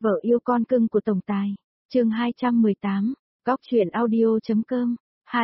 Vợ yêu con cưng của tổng tài. Chương 218. Góc truyện audio.com.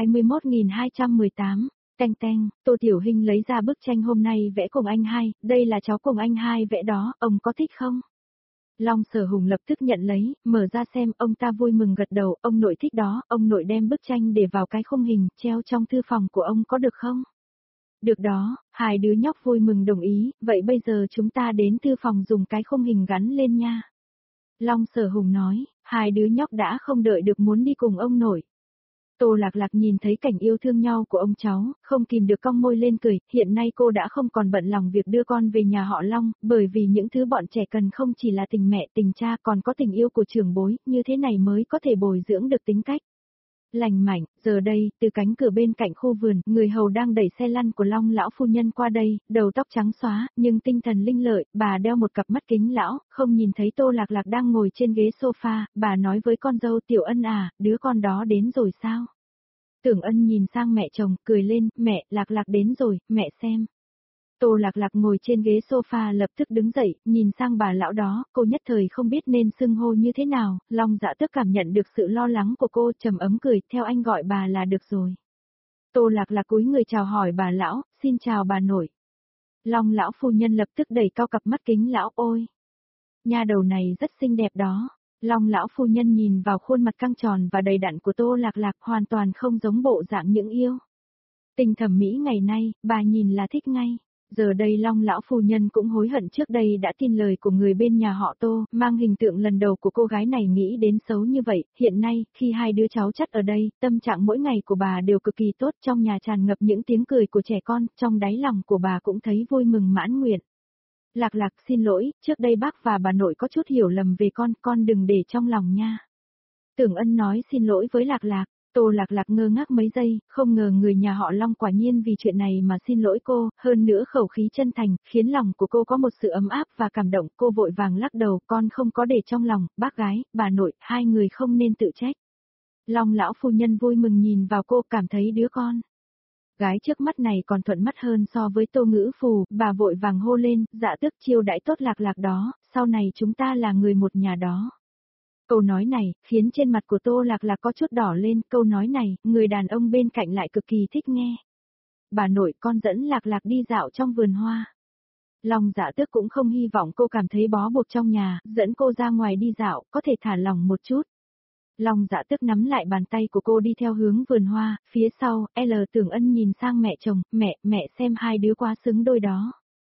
21218. Teng teng, Tô Tiểu Hinh lấy ra bức tranh hôm nay vẽ cùng anh hai, đây là cháu cùng anh hai vẽ đó, ông có thích không? Long Sở Hùng lập tức nhận lấy, mở ra xem, ông ta vui mừng gật đầu, ông nội thích đó, ông nội đem bức tranh để vào cái khung hình, treo trong thư phòng của ông có được không? Được đó, hai đứa nhóc vui mừng đồng ý, vậy bây giờ chúng ta đến thư phòng dùng cái khung hình gắn lên nha. Long Sở Hùng nói, hai đứa nhóc đã không đợi được muốn đi cùng ông nội. Tô Lạc Lạc nhìn thấy cảnh yêu thương nhau của ông cháu, không kìm được cong môi lên cười, hiện nay cô đã không còn bận lòng việc đưa con về nhà họ Long, bởi vì những thứ bọn trẻ cần không chỉ là tình mẹ tình cha còn có tình yêu của trưởng bối, như thế này mới có thể bồi dưỡng được tính cách lành mạnh. Giờ đây, từ cánh cửa bên cạnh khu vườn, người hầu đang đẩy xe lăn của Long lão phu nhân qua đây, đầu tóc trắng xóa, nhưng tinh thần linh lợi, bà đeo một cặp mắt kính lão, không nhìn thấy Tô Lạc Lạc đang ngồi trên ghế sofa, bà nói với con dâu Tiểu Ân à, đứa con đó đến rồi sao? Tưởng Ân nhìn sang mẹ chồng, cười lên, mẹ, Lạc Lạc đến rồi, mẹ xem. Tô Lạc Lạc ngồi trên ghế sofa lập tức đứng dậy, nhìn sang bà lão đó, cô nhất thời không biết nên xưng hô như thế nào, Long Dạ Tước cảm nhận được sự lo lắng của cô, trầm ấm cười, theo anh gọi bà là được rồi. Tô Lạc Lạc cúi người chào hỏi bà lão, xin chào bà nội. Long lão phu nhân lập tức đẩy cao cặp mắt kính lão, ôi, nha đầu này rất xinh đẹp đó. Long lão phu nhân nhìn vào khuôn mặt căng tròn và đầy đặn của Tô Lạc Lạc hoàn toàn không giống bộ dạng những yêu tình thẩm mỹ ngày nay, bà nhìn là thích ngay. Giờ đây Long lão phu nhân cũng hối hận trước đây đã tin lời của người bên nhà họ Tô, mang hình tượng lần đầu của cô gái này nghĩ đến xấu như vậy, hiện nay, khi hai đứa cháu chắt ở đây, tâm trạng mỗi ngày của bà đều cực kỳ tốt, trong nhà tràn ngập những tiếng cười của trẻ con, trong đáy lòng của bà cũng thấy vui mừng mãn nguyện. Lạc Lạc xin lỗi, trước đây bác và bà nội có chút hiểu lầm về con đừng để trong lòng nha. Tưởng Ân nói xin lỗi với Lạc Lạc. Tô Lạc Lạc ngơ ngác mấy giây, không ngờ người nhà họ Long quả nhiên vì chuyện này mà xin lỗi cô, hơn nữa khẩu khí chân thành, khiến lòng của cô có một sự ấm áp và cảm động, cô vội vàng lắc đầu, con không có để trong lòng, bác gái, bà nội, hai người không nên tự trách. Long lão phu nhân vui mừng nhìn vào cô, cảm thấy đứa con gái trước mắt này còn thuận mắt hơn so với Tô Ngữ Phù, bà vội vàng hô lên, Dạ Tước chiêu đãi tốt Lạc Lạc đó, sau này chúng ta là người một nhà đó. Câu nói này, khiến trên mặt của Tô Lạc Lạc có chút đỏ lên, câu nói này, người đàn ông bên cạnh lại cực kỳ thích nghe. Bà nội, con dẫn Lạc Lạc đi dạo trong vườn hoa. Long Dạ Tước cũng không hy vọng cô cảm thấy bó buộc trong nhà, dẫn cô ra ngoài đi dạo, có thể thả lỏng một chút. Long Dạ Tước nắm lại bàn tay của cô đi theo hướng vườn hoa, phía sau, Tưởng Ân nhìn sang mẹ chồng, mẹ xem hai đứa quá xứng đôi đó.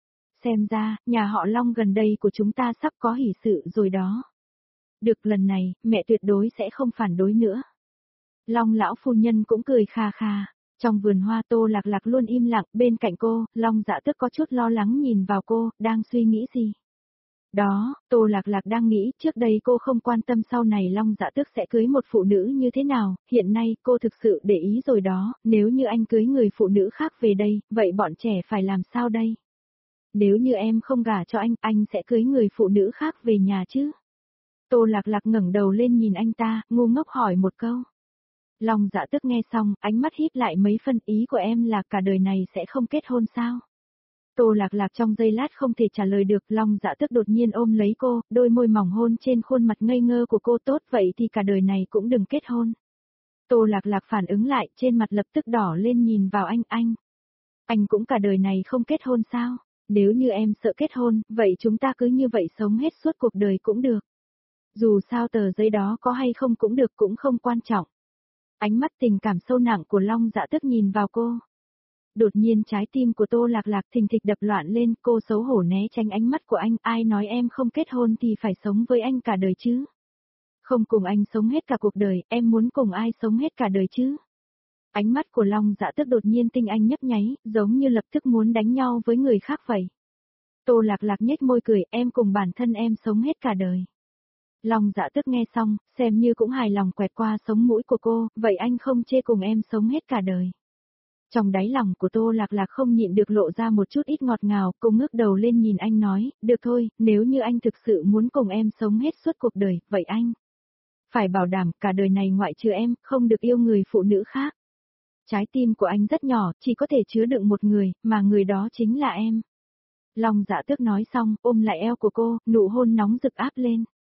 Xem ra, nhà họ Long gần đây của chúng ta sắp có hỷ sự rồi đó. Được, lần này, mẹ tuyệt đối sẽ không phản đối nữa. Long lão phu nhân cũng cười kha kha. Trong vườn hoa Tô Lạc Lạc luôn im lặng, bên cạnh cô, Long Dạ Tước có chút lo lắng nhìn vào cô, đang suy nghĩ gì? Đó, Tô Lạc Lạc đang nghĩ, trước đây cô không quan tâm sau này Long Dạ Tước sẽ cưới một phụ nữ như thế nào, hiện nay cô thực sự để ý rồi đó, nếu như anh cưới người phụ nữ khác về đây, vậy bọn trẻ phải làm sao đây? Nếu như em không gả cho anh sẽ cưới người phụ nữ khác về nhà chứ? Tô Lạc Lạc ngẩng đầu lên nhìn anh ta, ngu ngốc hỏi một câu. Long Dạ Tước nghe xong, ánh mắt híp lại mấy phân, ý của em là cả đời này sẽ không kết hôn sao? Tô Lạc Lạc trong giây lát không thể trả lời được, Long Dạ Tước đột nhiên ôm lấy cô, đôi môi mỏng hôn trên khuôn mặt ngây ngơ của cô, tốt vậy thì cả đời này cũng đừng kết hôn. Tô Lạc Lạc phản ứng lại, trên mặt lập tức đỏ lên nhìn vào anh. Anh cũng cả đời này không kết hôn sao? Nếu như em sợ kết hôn, vậy chúng ta cứ như vậy sống hết suốt cuộc đời cũng được. Dù sao tờ giấy đó có hay không cũng được, cũng không quan trọng. Ánh mắt tình cảm sâu nặng của Long Dạ Tước nhìn vào cô. Đột nhiên trái tim của Tô Lạc Lạc thình thịch đập loạn lên, cô xấu hổ né tránh ánh mắt của anh, ai nói em không kết hôn thì phải sống với anh cả đời chứ? Không cùng anh sống hết cả cuộc đời, em muốn cùng ai sống hết cả đời chứ? Ánh mắt của Long Dạ Tước đột nhiên tinh anh nhấp nháy, giống như lập tức muốn đánh nhau với người khác vậy. Tô Lạc Lạc nhếch môi cười, em cùng bản thân em sống hết cả đời. Long Dạ Tước nghe xong, xem như cũng hài lòng quẹt qua sống mũi của cô, vậy anh không chê cùng em sống hết cả đời. Trong đáy lòng của Tô Lạc Lạc không nhịn được lộ ra một chút ít ngọt ngào, cô ngước đầu lên nhìn anh nói, được thôi, nếu như anh thực sự muốn cùng em sống hết suốt cuộc đời, vậy anh phải bảo đảm cả đời này ngoại trừ em, không được yêu người phụ nữ khác. Trái tim của anh rất nhỏ, chỉ có thể chứa đựng một người, mà người đó chính là em. Long Dạ Tước nói xong, ôm lại eo của cô, nụ hôn nóng rực áp lên.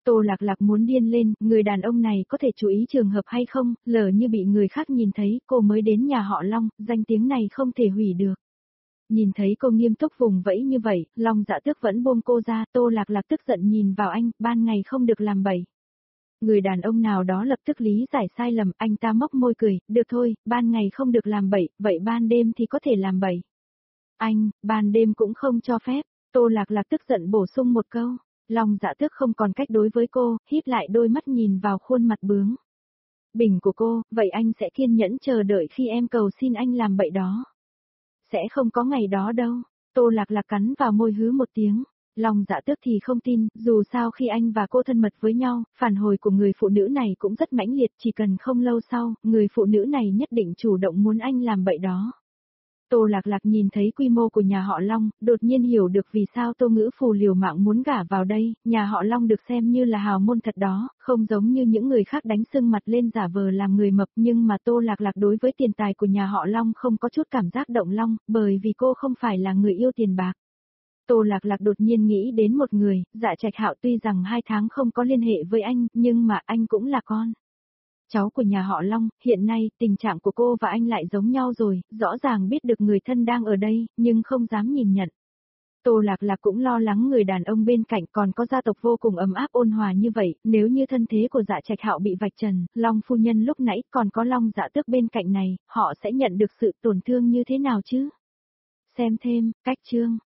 Tô Lạc Lạc muốn điên lên, người đàn ông này có thể chú ý trường hợp hay không, lỡ như bị người khác nhìn thấy, cô mới đến nhà họ Long, danh tiếng này không thể hủy được. Nhìn thấy cô nghiêm túc vùng vẫy như vậy, Long Dạ Tước vẫn buông cô ra, Tô Lạc Lạc tức giận nhìn vào anh, ban ngày không được làm bậy. Người đàn ông nào đó lập tức lý giải sai lầm, anh ta móc môi cười, được thôi, ban ngày không được làm bậy, vậy ban đêm thì có thể làm bậy. Anh, ban đêm cũng không cho phép, Tô Lạc Lạc tức giận bổ sung một câu. Long Dạ Tước không còn cách đối với cô, híp lại đôi mắt nhìn vào khuôn mặt bướng bỉnh của cô, vậy anh sẽ kiên nhẫn chờ đợi khi em cầu xin anh làm bậy đó. Sẽ không có ngày đó đâu. Tô Lạc Lạc cắn vào môi hứ một tiếng. Long Dạ Tước thì không tin, dù sao khi anh và cô thân mật với nhau, phản hồi của người phụ nữ này cũng rất mãnh liệt, chỉ cần không lâu sau, người phụ nữ này nhất định chủ động muốn anh làm bậy đó. Tô Lạc Lạc nhìn thấy quy mô của nhà họ Long, đột nhiên hiểu được vì sao Tô Ngữ Phù liều mạng muốn gả vào đây, nhà họ Long được xem như là hào môn thật đó, không giống như những người khác đánh sưng mặt lên giả vờ làm người mập, nhưng mà Tô Lạc Lạc đối với tiền tài của nhà họ Long không có chút cảm giác động long, bởi vì cô không phải là người yêu tiền bạc. Tô Lạc Lạc đột nhiên nghĩ đến một người, Dạ Trạch Hạo tuy rằng 2 tháng không có liên hệ với anh, nhưng mà anh cũng là con cháu của nhà họ Long, hiện nay tình trạng của cô và anh lại giống nhau rồi, rõ ràng biết được người thân đang ở đây, nhưng không dám nhìn nhận. Tô Lạc Lạc cũng lo lắng người đàn ông bên cạnh còn có gia tộc vô cùng ấm áp ôn hòa như vậy, nếu như thân thế của Dạ Trạch Hạo bị vạch trần, Long phu nhân lúc nãy còn có Long Dạ Tước bên cạnh này, họ sẽ nhận được sự tổn thương như thế nào chứ? Xem thêm, cách chương.